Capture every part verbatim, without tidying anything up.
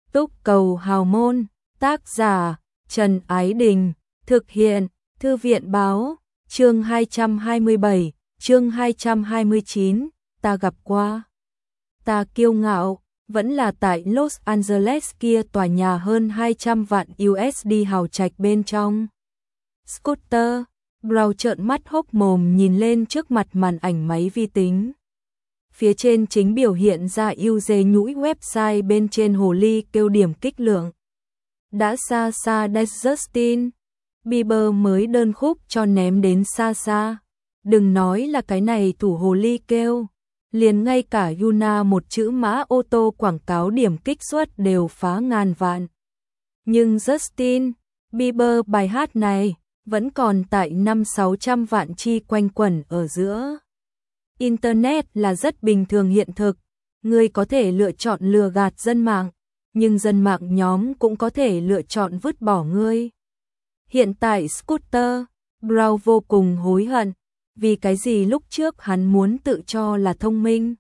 Túc Cầu Hào Môn, tác giả Trần Ái Đình, thực hiện Thư viện Báo, chương hai trăm hai mươi bảy, chương hai trăm hai mươi chín, ta gặp qua. Ta kiêu ngạo, vẫn là tại Los Angeles kia tòa nhà hơn hai trăm vạn u ét đê hào trạch bên trong. Scooter, Brown trợn mắt hốc mồm nhìn lên trước mặt màn ảnh máy vi tính. Phía trên chính biểu hiện ra user nhũi website bên trên hồ ly kêu điểm kích lượng. Đã xa xa Justin Bieber mới đơn khúc cho ném đến xa xa. Đừng nói là cái này thủ hồ ly kêu, liền ngay cả Yuna một chữ mã ô tô quảng cáo điểm kích suất đều phá ngàn vạn. Nhưng Justin Bieber bài hát này vẫn còn tại năm sáu trăm vạn chi quanh quẩn ở giữa. Internet là rất bình thường hiện thực, người có thể lựa chọn lừa gạt dân mạng, nhưng dân mạng nhóm cũng có thể lựa chọn vứt bỏ ngươi. Hiện tại Scooter, Brown vô cùng hối hận, vì cái gì lúc trước hắn muốn tự cho là thông minh.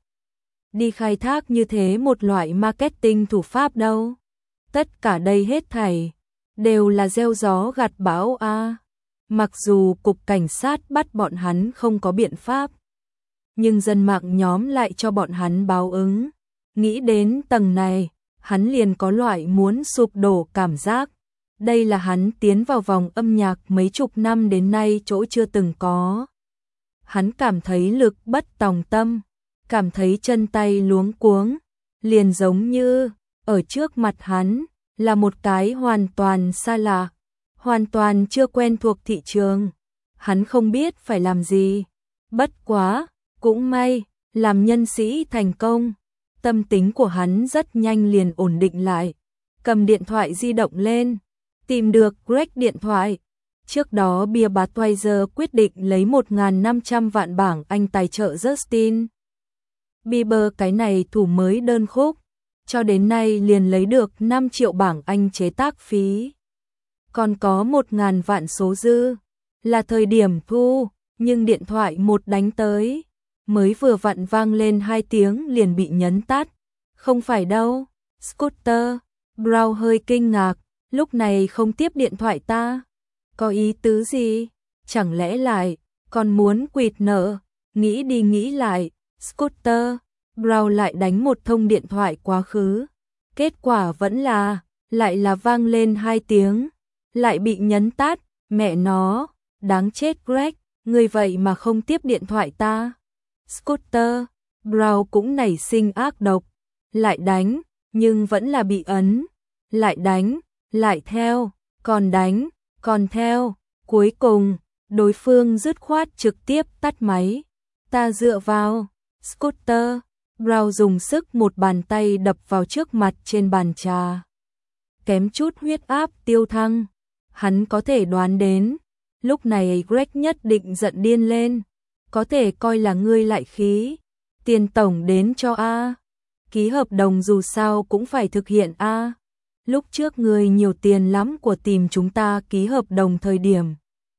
Đi khai thác như thế một loại marketing thủ pháp đâu. Tất cả đây hết thảy, đều là gieo gió gặt bão a. À. Mặc dù cục cảnh sát bắt bọn hắn không có biện pháp, nhưng dân mạng nhóm lại cho bọn hắn báo ứng. Nghĩ đến tầng này, hắn liền có loại muốn sụp đổ cảm giác. Đây là hắn tiến vào vòng âm nhạc mấy chục năm đến nay chỗ chưa từng có. Hắn cảm thấy lực bất tòng tâm, cảm thấy chân tay luống cuống, liền giống như ở trước mặt hắn là một cái hoàn toàn xa lạ, hoàn toàn chưa quen thuộc thị trường. Hắn không biết phải làm gì. Bất quá, cũng may, làm nhân sĩ thành công, tâm tính của hắn rất nhanh liền ổn định lại. Cầm điện thoại di động lên, tìm được Greg điện thoại. Trước đó Bia Budweiser quyết định lấy một nghìn năm trăm vạn bảng Anh tài trợ Justin Bieber cái này thủ mới đơn khúc, cho đến nay liền lấy được năm triệu bảng Anh chế tác phí. Còn có một nghìn vạn số dư, là thời điểm thu, nhưng điện thoại một đánh tới, mới vừa vặn vang lên hai tiếng liền bị nhấn tắt. Không phải đâu, Scooter, Brown hơi kinh ngạc, lúc này không tiếp điện thoại ta. Có ý tứ gì? Chẳng lẽ lại còn muốn quỵt nợ? Nghĩ đi nghĩ lại, Scooter, Brown lại đánh một thông điện thoại quá khứ. Kết quả vẫn là, lại là vang lên hai tiếng, lại bị nhấn tắt. Mẹ nó, đáng chết Greg, người vậy mà không tiếp điện thoại ta. Scooter, Brown cũng nảy sinh ác độc, lại đánh, nhưng vẫn là bị ấn. Lại đánh, lại theo, còn đánh, còn theo. Cuối cùng, đối phương dứt khoát trực tiếp tắt máy. Ta dựa vào. Scooter, Brown dùng sức một bàn tay đập vào trước mặt trên bàn trà. Kém chút huyết áp tiêu thăng. Hắn có thể đoán đến, lúc này Greg nhất định giận điên lên. Có thể coi là ngươi lại khí. Tiền tổng đến cho A. Ký hợp đồng dù sao cũng phải thực hiện A. Lúc trước ngươi nhiều tiền lắm của tìm chúng ta ký hợp đồng thời điểm.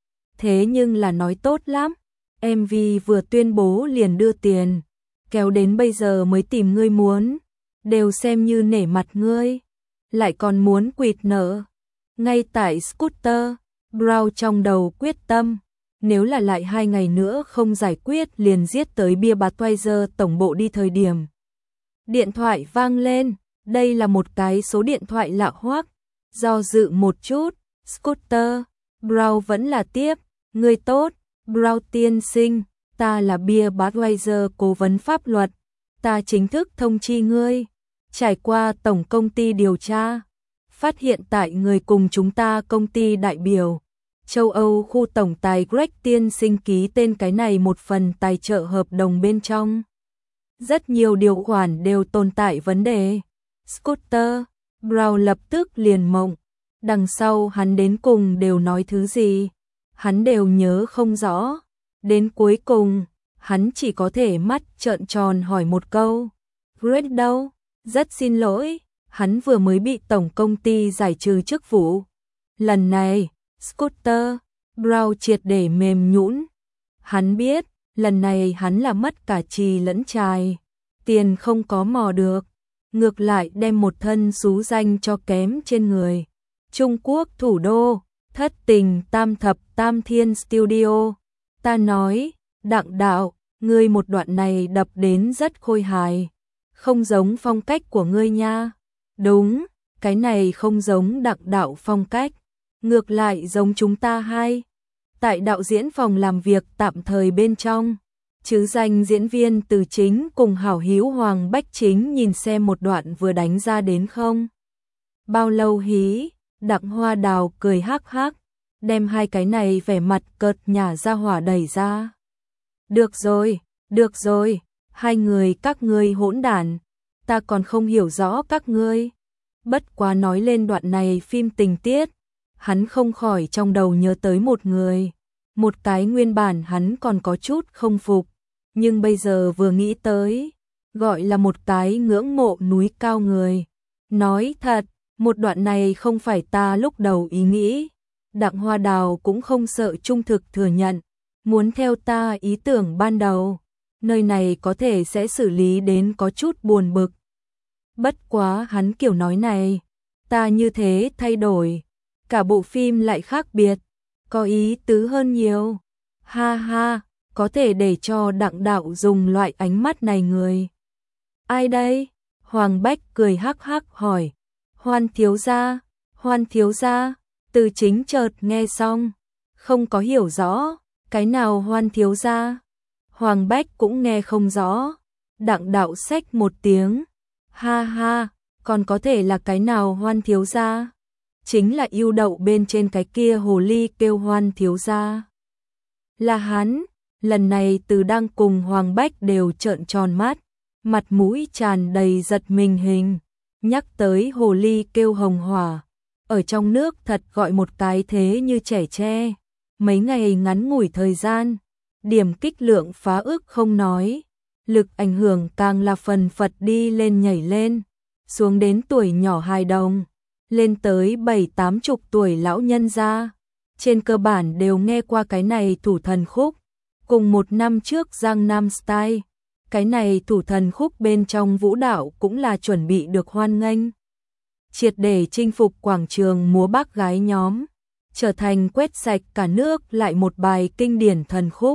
Thế nhưng là nói tốt lắm. em vê vừa tuyên bố liền đưa tiền. Kéo đến bây giờ mới tìm ngươi muốn. Đều xem như nể mặt ngươi. Lại còn muốn quỵt nợ. Ngay tại Scooter, Brown trong đầu quyết tâm. Nếu là lại hai ngày nữa không giải quyết liền giết tới Bia Budweiser tổng bộ đi thời điểm. Điện thoại vang lên, đây là một cái số điện thoại lạ hoắc. Do dự một chút, Scooter, Brown vẫn là tiếp. Người tốt, Brown tiên sinh, ta là Bia Budweiser cố vấn pháp luật. Ta chính thức thông chi ngươi. Trải qua tổng công ty điều tra, phát hiện tại người cùng chúng ta công ty đại biểu châu Âu khu tổng tài Greg tiên sinh ký tên cái này một phần tài trợ hợp đồng bên trong. Rất nhiều điều khoản đều tồn tại vấn đề. Scooter, Brown lập tức liền mộng. Đằng sau hắn đến cùng đều nói thứ gì? Hắn đều nhớ không rõ. Đến cuối cùng, hắn chỉ có thể mắt trợn tròn hỏi một câu. Greg đâu? Rất xin lỗi, hắn vừa mới bị tổng công ty giải trừ chức vụ. Lần này, Scooter, Brown triệt để mềm nhũn. Hắn biết, lần này hắn là mất cả trì lẫn trài. Tiền không có mò được, ngược lại đem một thân xú danh cho kém trên người. Trung Quốc thủ đô, thất tình tam thập tam thiên studio. Ta nói, Đặng đạo, ngươi một đoạn này đập đến rất khôi hài. Không giống phong cách của ngươi nha. Đúng, cái này không giống Đặng đạo phong cách. Ngược lại giống chúng ta hai. Tại đạo diễn phòng làm việc tạm thời bên trong, chứ danh diễn viên Từ Chính cùng hảo hữu Hoàng Bách Chính nhìn xem một đoạn vừa đánh ra đến không. Bao lâu hí, Đặng Hoa Đào cười hắc hắc, đem hai cái này vẻ mặt cợt nhả ra hỏa đẩy ra. Được rồi, được rồi, hai người các ngươi hỗn đản, ta còn không hiểu rõ các ngươi. Bất quá nói lên đoạn này phim tình tiết, hắn không khỏi trong đầu nhớ tới một người. Một cái nguyên bản hắn còn có chút không phục, nhưng bây giờ vừa nghĩ tới, gọi là một cái ngưỡng mộ núi cao người. Nói thật, một đoạn này không phải ta lúc đầu ý nghĩ. Đặng Hoa Đào cũng không sợ trung thực thừa nhận, muốn theo ta ý tưởng ban đầu, nơi này có thể sẽ xử lý đến có chút buồn bực. Bất quá hắn kiểu nói này, ta như thế thay đổi, cả bộ phim lại khác biệt, có ý tứ hơn nhiều. Ha ha, có thể để cho Đặng đạo dùng loại ánh mắt này người. Ai đây? Hoàng Bách cười hắc hắc hỏi. Hoan thiếu gia, Hoan thiếu gia. Từ Chính chợt nghe xong, không có hiểu rõ, cái nào Hoan thiếu gia? Hoàng Bách cũng nghe không rõ. Đặng đạo xách một tiếng. Ha ha, còn có thể là cái nào Hoan thiếu gia? Chính là yêu đậu bên trên cái kia hồ ly kêu Hoan thiếu gia. Là hắn, lần này Từ Đăng cùng Hoàng Bách đều trợn tròn mắt, mặt mũi tràn đầy giật mình hình. Nhắc tới hồ ly kêu Hồng Hỏa, ở trong nước thật gọi một cái thế như trẻ tre. Mấy ngày ngắn ngủi thời gian, điểm kích lượng phá ức không nói, lực ảnh hưởng càng là phần phật đi lên nhảy lên, xuống đến tuổi nhỏ hài đồng, lên tới bảy tám chục tuổi lão nhân gia. Trên cơ bản đều nghe qua cái này thủ thần khúc, cùng một năm trước Giang Nam Style. Cái này thủ thần khúc bên trong vũ đạo cũng là chuẩn bị được hoan nghênh, triệt để chinh phục quảng trường múa bác gái nhóm, trở thành quét sạch cả nước lại một bài kinh điển thần khúc.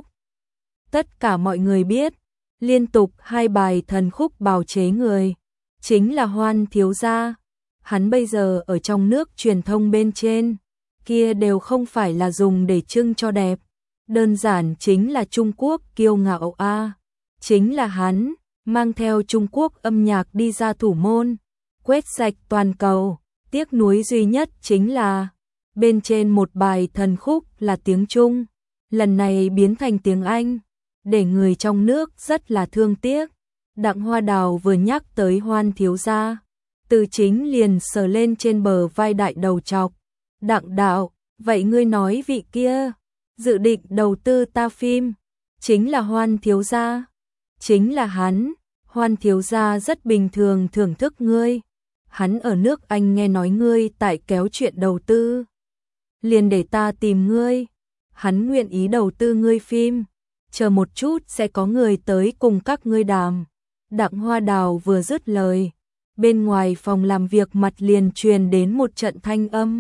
Tất cả mọi người biết, liên tục hai bài thần khúc bào chế người, chính là Hoan thiếu gia. Hắn bây giờ ở trong nước truyền thông bên trên, kia đều không phải là dùng để trưng cho đẹp, đơn giản chính là Trung Quốc kiêu ngạo a. À. Chính là hắn, mang theo Trung Quốc âm nhạc đi ra thủ môn, quét sạch toàn cầu. Tiếc nuối duy nhất chính là, bên trên một bài thần khúc là tiếng Trung, lần này biến thành tiếng Anh, để người trong nước rất là thương tiếc. Đặng Hoa Đào vừa nhắc tới Hoan thiếu gia, Từ Chính liền sờ lên trên bờ vai đại đầu trọc. Đặng đạo, vậy ngươi nói vị kia, dự định đầu tư ta phim, chính là Hoan thiếu gia? Chính là hắn, Hoan thiếu gia rất bình thường thưởng thức ngươi. Hắn ở nước Anh nghe nói ngươi tại kéo chuyện đầu tư, liền để ta tìm ngươi. Hắn nguyện ý đầu tư ngươi phim, chờ một chút sẽ có người tới cùng các ngươi đàm. Đặng Hoa Đào vừa dứt lời, bên ngoài phòng làm việc mặt liền truyền đến một trận thanh âm.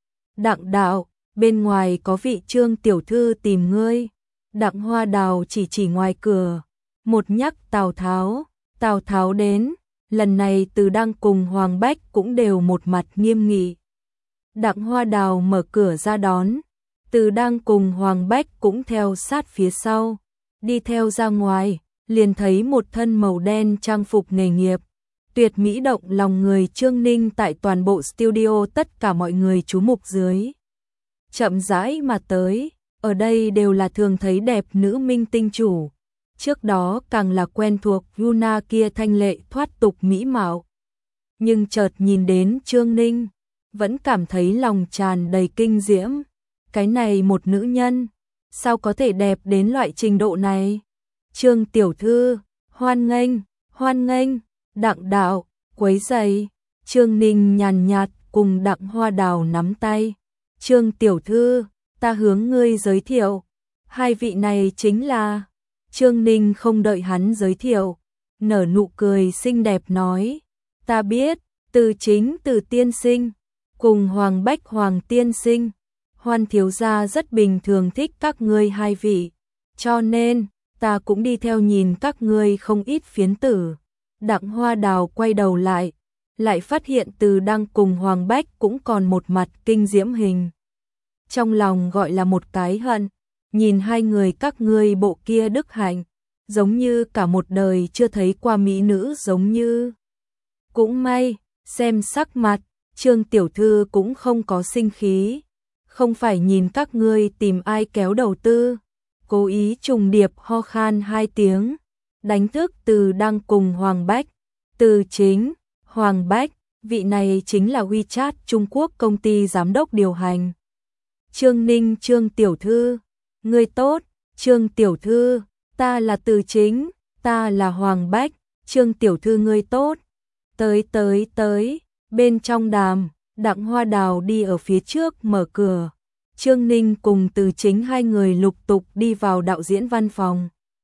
Đặng đạo, bên ngoài có vị Trương tiểu thư tìm ngươi. Đặng Hoa Đào chỉ chỉ ngoài cửa, một nhắc Tào Tháo. Tào Tháo đến, lần này Từ Đăng cùng Hoàng Bách cũng đều một mặt nghiêm nghị. Đặng Hoa Đào mở cửa ra đón, Từ Đăng cùng Hoàng Bách cũng theo sát phía sau. Đi theo ra ngoài, liền thấy một thân màu đen trang phục nghề nghiệp, tuyệt mỹ động lòng người Trương Ninh tại toàn bộ studio tất cả mọi người chú mục dưới. Chậm rãi mà tới, ở đây đều là thường thấy đẹp nữ minh tinh chủ. Trước đó càng là quen thuộc Yuna kia thanh lệ thoát tục mỹ mạo. Nhưng chợt nhìn đến Trương Ninh, vẫn cảm thấy lòng tràn đầy kinh diễm. Cái này một nữ nhân, sao có thể đẹp đến loại trình độ này? Trương tiểu thư, hoan nghênh, hoan nghênh. Đặng đạo, quấy rầy. Trương Ninh nhàn nhạt cùng Đặng Hoa Đào nắm tay. Trương tiểu thư, ta hướng ngươi giới thiệu. Hai vị này chính là... Trương Ninh không đợi hắn giới thiệu, nở nụ cười xinh đẹp nói. Ta biết, Từ Chính Từ tiên sinh, cùng Hoàng Bách Hoàng tiên sinh, Hoan thiếu gia rất bình thường thích các ngươi hai vị, cho nên, ta cũng đi theo nhìn các ngươi không ít phiến tử. Đặng Hoa Đào quay đầu lại, lại phát hiện Từ Đăng cùng Hoàng Bách cũng còn một mặt kinh diễm hình. Trong lòng gọi là một cái hận, nhìn hai người các ngươi bộ kia đức hạnh, giống như cả một đời chưa thấy qua mỹ nữ giống như. Cũng may, xem sắc mặt, Trương tiểu thư cũng không có sinh khí, không phải nhìn các ngươi tìm ai kéo đầu tư, cố ý trùng điệp ho khan hai tiếng, đánh thức Từ Đăng cùng Hoàng Bách. Từ Chính, Hoàng Bách, vị này chính là WeChat Trung Quốc công ty giám đốc điều hành. Trương Ninh, Trương tiểu thư, ngươi tốt. Trương tiểu thư, ta là Từ Chính, ta là Hoàng Bách. Trương tiểu thư ngươi tốt. Tới tới tới, bên trong đàm, Đặng Hoa Đào đi ở phía trước mở cửa. Trương Ninh cùng Từ Chính hai người lục tục đi vào đạo diễn văn phòng.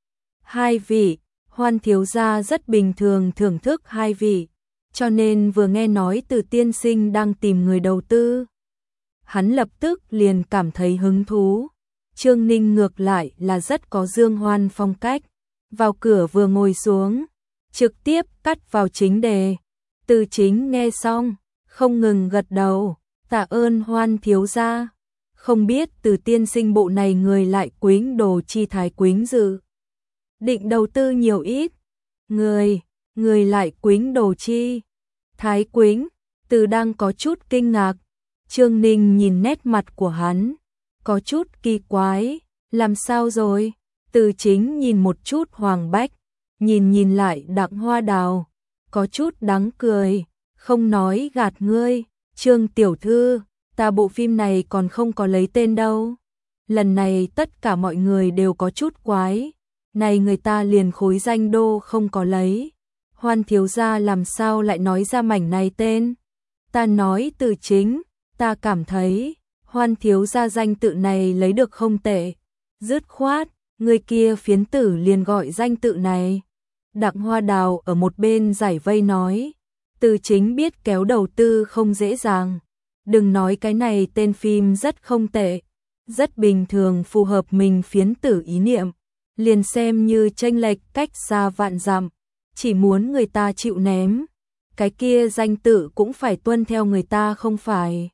Hai vị, Hoan thiếu gia rất bình thường thưởng thức hai vị, cho nên vừa nghe nói Từ tiên sinh đang tìm người đầu tư, hắn lập tức liền cảm thấy hứng thú. Trương Ninh ngược lại là rất có Dương Hoan phong cách, vào cửa vừa ngồi xuống, trực tiếp cắt vào chính đề. Từ Chính nghe xong, không ngừng gật đầu, tạ ơn Hoan thiếu gia. Không biết Từ tiên sinh bộ này người lại quýnh đồ chi thái quýnh dự định đầu tư nhiều ít. Người, người lại quýnh đồ chi thái quýnh. Từ đang có chút kinh ngạc. Trương Ninh nhìn nét mặt của hắn, có chút kỳ quái, làm sao rồi? Từ Chính nhìn một chút Hoàng Bách, nhìn nhìn lại Đặng Hoa Đào, có chút đáng cười, không nói gạt ngươi. Trương tiểu thư, ta bộ phim này còn không có lấy tên đâu. Lần này tất cả mọi người đều có chút quái, này người ta liền khối danh đô không có lấy. Hoan thiếu gia làm sao lại nói ra mảnh này tên? Ta nói Từ Chính, ta cảm thấy Hoan thiếu gia danh tự này lấy được không tệ. Dứt khoát, người kia phiến tử liền gọi danh tự này. Đặng Hoa Đào ở một bên giải vây nói, Từ Chính biết kéo đầu tư không dễ dàng. Đừng nói cái này tên phim rất không tệ, rất bình thường phù hợp mình phiến tử ý niệm, liền xem như chênh lệch cách xa vạn dặm, chỉ muốn người ta chịu ném, cái kia danh tự cũng phải tuân theo người ta không phải.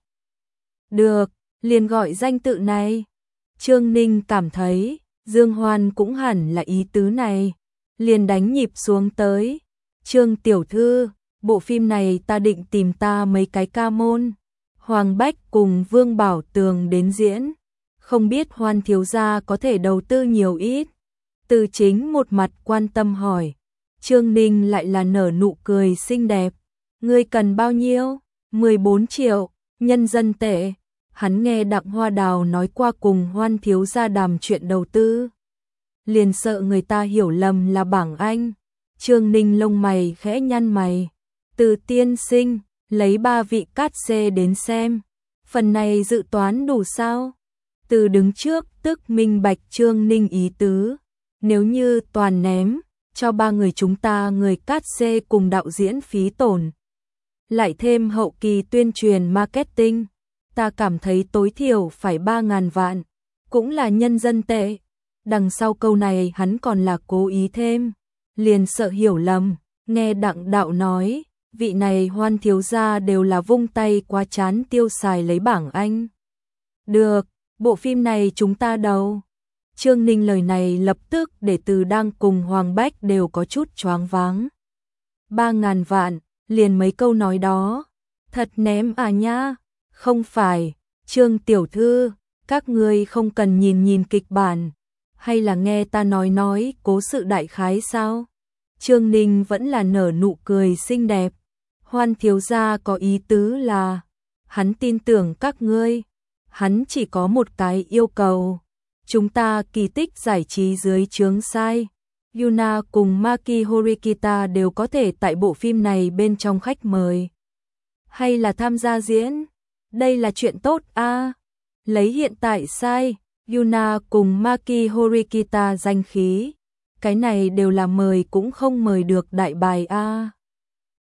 Được, liền gọi danh tự này. Trương Ninh cảm thấy, Dương Hoan cũng hẳn là ý tứ này, liền đánh nhịp xuống tới. Trương tiểu thư, bộ phim này ta định tìm ta mấy cái ca môn, Hoàng Bách cùng Vương Bảo Tường đến diễn, không biết Hoan thiếu gia có thể đầu tư nhiều ít. Từ Chính một mặt quan tâm hỏi. Trương Ninh lại là nở nụ cười xinh đẹp. Ngươi cần bao nhiêu? mười bốn triệu, nhân dân tệ. Hắn nghe Đặng Hoa Đào nói qua cùng Hoan thiếu gia đàm chuyện đầu tư, liền sợ người ta hiểu lầm là bảng Anh. Trương Ninh lông mày khẽ nhăn mày. Từ tiên sinh, lấy ba vị cát xê đến xem, phần này dự toán đủ sao? Từ đứng trước tức minh bạch Trương Ninh ý tứ, nếu như toàn ném, cho ba người chúng ta người cát xê cùng đạo diễn phí tổn, lại thêm hậu kỳ tuyên truyền marketing, ta cảm thấy tối thiểu phải ba ngàn vạn, cũng là nhân dân tệ. Đằng sau câu này hắn còn là cố ý thêm, liền sợ hiểu lầm. Nghe Đặng đạo nói, vị này Hoan thiếu gia đều là vung tay quá chán tiêu xài lấy bảng Anh. Được, bộ phim này chúng ta đầu. Trương Ninh lời này lập tức để Từ Đang cùng Hoàng Bách đều có chút choáng váng. Ba ngàn vạn, liền mấy câu nói đó, thật ném à nha. Không phải, Trương tiểu thư, các ngươi không cần nhìn nhìn kịch bản, hay là nghe ta nói nói cố sự đại khái sao? Trương Ninh vẫn là nở nụ cười xinh đẹp. Hoan thiếu gia có ý tứ là, hắn tin tưởng các ngươi, hắn chỉ có một cái yêu cầu. Chúng ta Kỳ Tích giải trí dưới trướng sai, Yuna cùng Maki Horikita đều có thể tại bộ phim này bên trong khách mời, hay là tham gia diễn. Đây là chuyện tốt a. À. Lấy hiện tại sai, Yuna cùng Maki Horikita danh khí, cái này đều là mời cũng không mời được đại bài a. À.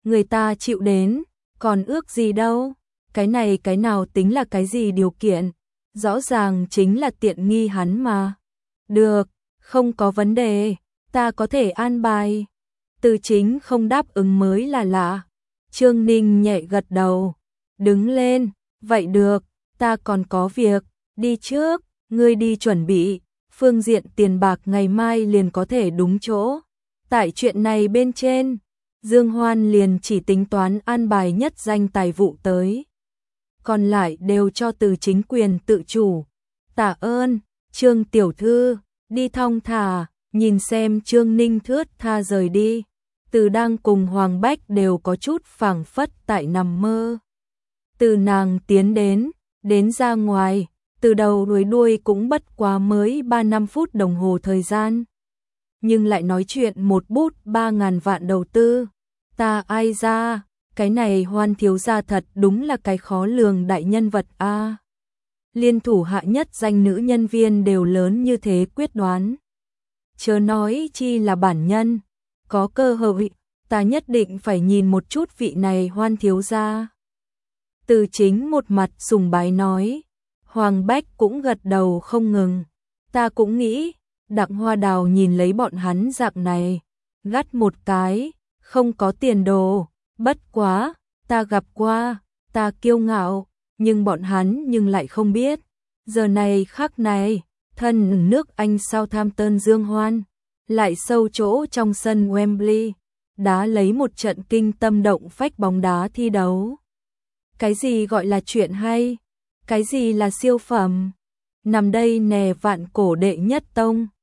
người ta chịu đến, còn ước gì đâu, cái này cái nào tính là cái gì điều kiện, rõ ràng chính là tiện nghi hắn mà. Được, không có vấn đề, ta có thể an bài. Từ Chính không đáp ứng mới là lạ. Trương Ninh nhẹ gật đầu, đứng lên, vậy được, ta còn có việc, đi trước, ngươi đi chuẩn bị, phương diện tiền bạc ngày mai liền có thể đúng chỗ. Tại chuyện này bên trên, Dương Hoan liền chỉ tính toán an bài nhất danh tài vụ tới. Còn lại đều cho Từ Chính quyền tự chủ. Tạ ơn, Trương tiểu thư, đi thong thả, nhìn xem Trương Ninh thướt tha rời đi. Từ đang cùng Hoàng Bách đều có chút phảng phất tại nằm mơ. Từ nàng tiến đến, đến ra ngoài, từ đầu đuôi đuôi cũng bất quá mới ba năm phút đồng hồ thời gian. Nhưng lại nói chuyện một bút ba ngàn vạn đầu tư. Ta ai ra, cái này Hoan thiếu gia thật đúng là cái khó lường đại nhân vật a. Liên thủ hạ nhất danh nữ nhân viên đều lớn như thế quyết đoán. Chớ nói chi là bản nhân, có cơ hội, ta nhất định phải nhìn một chút vị này Hoan thiếu gia. Từ Chính một mặt sùng bái nói, Hoàng Bách cũng gật đầu không ngừng. Ta cũng nghĩ, Đặng Hoa Đào nhìn lấy bọn hắn dạng này, gắt một cái, không có tiền đồ, bất quá, ta gặp qua, ta kiêu ngạo, nhưng bọn hắn nhưng lại không biết. Giờ này khắc này, thân nước Anh Southampton Dương Hoan, lại sâu chỗ trong sân Wembley, đá lấy một trận kinh tâm động phách bóng đá thi đấu. Cái gì gọi là chuyện hay? Cái gì là siêu phẩm? Nằm đây nè vạn cổ đệ nhất tông.